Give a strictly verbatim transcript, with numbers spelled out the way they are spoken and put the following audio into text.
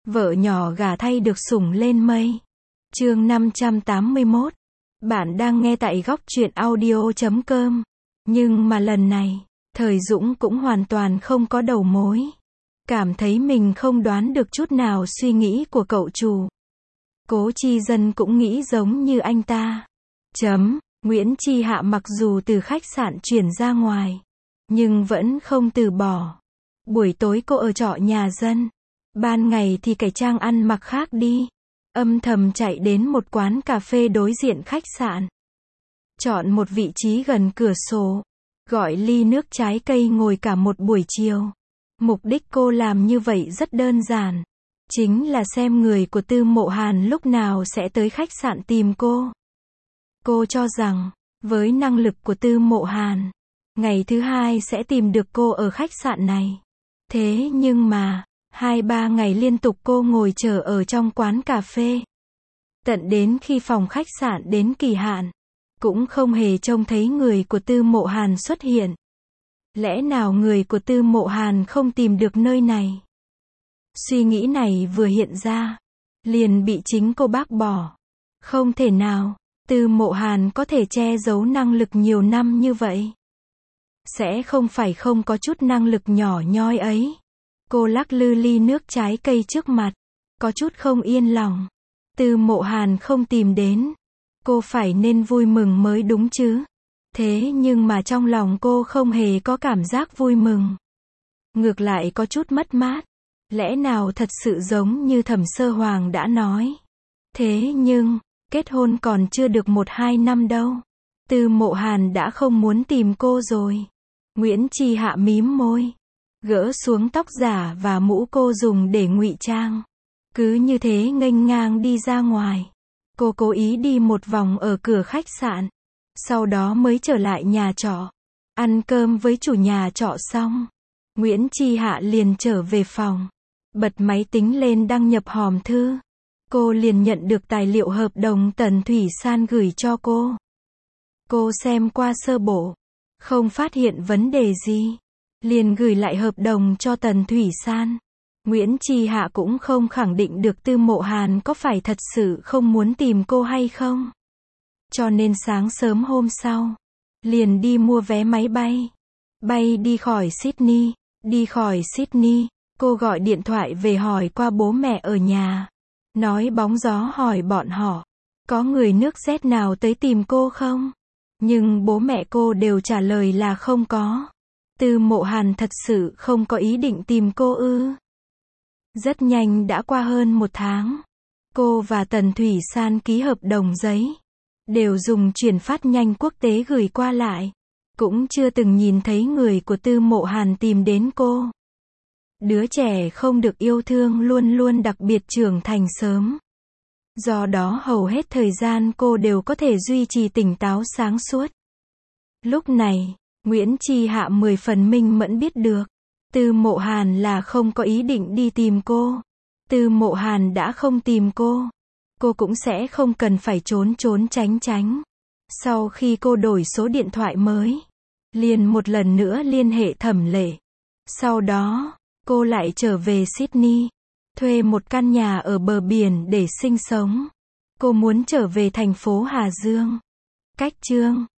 Vợ nhỏ gả thay được sủng lên mây. Chương năm trăm tám mươi mốt. Bạn đang nghe tại góc truyện audio chấm com. Nhưng mà lần này, Thời Dũng cũng hoàn toàn không có đầu mối. Cảm thấy mình không đoán được chút nào suy nghĩ của cậu chủ. Cố Chi Dân cũng nghĩ giống như anh ta. Chấm, Nguyễn Chi Hạ mặc dù từ khách sạn chuyển ra ngoài, nhưng vẫn không từ bỏ. Buổi tối cô ở trọ nhà dân. Ban ngày thì cải trang ăn mặc khác đi. Âm thầm chạy đến một quán cà phê đối diện khách sạn. Chọn một vị trí gần cửa sổ. Gọi ly nước trái cây ngồi cả một buổi chiều. Mục đích cô làm như vậy rất đơn giản. Chính là xem người của Tư Mộ Hàn lúc nào sẽ tới khách sạn tìm cô. Cô cho rằng, với năng lực của Tư Mộ Hàn, ngày thứ hai sẽ tìm được cô ở khách sạn này. Thế nhưng mà, hai ba ngày liên tục cô ngồi chờ ở trong quán cà phê. Tận đến khi phòng khách sạn đến kỳ hạn, cũng không hề trông thấy người của Tư Mộ Hàn xuất hiện. Lẽ nào người của Tư Mộ Hàn không tìm được nơi này? Suy nghĩ này vừa hiện ra, liền bị chính cô bác bỏ. Không thể nào, Tư Mộ Hàn có thể che giấu năng lực nhiều năm như vậy. Sẽ không phải không có chút năng lực nhỏ nhoi ấy. Cô lắc lư ly nước trái cây trước mặt, có chút không yên lòng. Tư Mộ Hàn không tìm đến, cô phải nên vui mừng mới đúng chứ. Thế nhưng mà trong lòng cô không hề có cảm giác vui mừng. Ngược lại có chút mất mát. Lẽ nào thật sự giống như Thẩm Sơ Hoàng đã nói. Thế nhưng, kết hôn còn chưa được một hai năm đâu. Tư Mộ Hàn đã không muốn tìm cô rồi. Nguyễn Chi Hạ mím môi. Gỡ xuống tóc giả và mũ cô dùng để ngụy trang. Cứ như thế nghênh ngang đi ra ngoài. Cô cố ý đi một vòng ở cửa khách sạn. Sau đó mới trở lại nhà trọ. Ăn cơm với chủ nhà trọ xong, Nguyễn Chi Hạ liền trở về phòng. Bật máy tính lên đăng nhập hòm thư. Cô liền nhận được tài liệu hợp đồng Tần Thủy San gửi cho cô. Cô xem qua sơ bộ, không phát hiện vấn đề gì. Liền gửi lại hợp đồng cho Tần Thủy San. Nguyễn Chi Hạ cũng không khẳng định được Tư Mộ Hàn có phải thật sự không muốn tìm cô hay không. Cho nên sáng sớm hôm sau, liền đi mua vé máy bay. Bay đi khỏi Sydney. Đi khỏi Sydney, cô gọi điện thoại về hỏi qua bố mẹ ở nhà. Nói bóng gió hỏi bọn họ, có người nước Z nào tới tìm cô không? Nhưng bố mẹ cô đều trả lời là không có. Tư Mộ Hàn thật sự không có ý định tìm cô ư? Rất nhanh đã qua hơn một tháng. Cô và Tần Thủy San ký hợp đồng giấy. Đều dùng chuyển phát nhanh quốc tế gửi qua lại. Cũng chưa từng nhìn thấy người của Tư Mộ Hàn tìm đến cô. Đứa trẻ không được yêu thương luôn luôn đặc biệt trưởng thành sớm. Do đó hầu hết thời gian cô đều có thể duy trì tỉnh táo sáng suốt. Lúc này, Nguyễn Chi Hạ mười phần minh mẫn biết được. Tư Mộ Hàn là không có ý định đi tìm cô. Tư Mộ Hàn đã không tìm cô. Cô cũng sẽ không cần phải trốn trốn tránh tránh. Sau khi cô đổi số điện thoại mới, liền một lần nữa liên hệ Thẩm Lệ. Sau đó, cô lại trở về Sydney, thuê một căn nhà ở bờ biển để sinh sống. Cô muốn trở về thành phố Hà Dương. Cách chương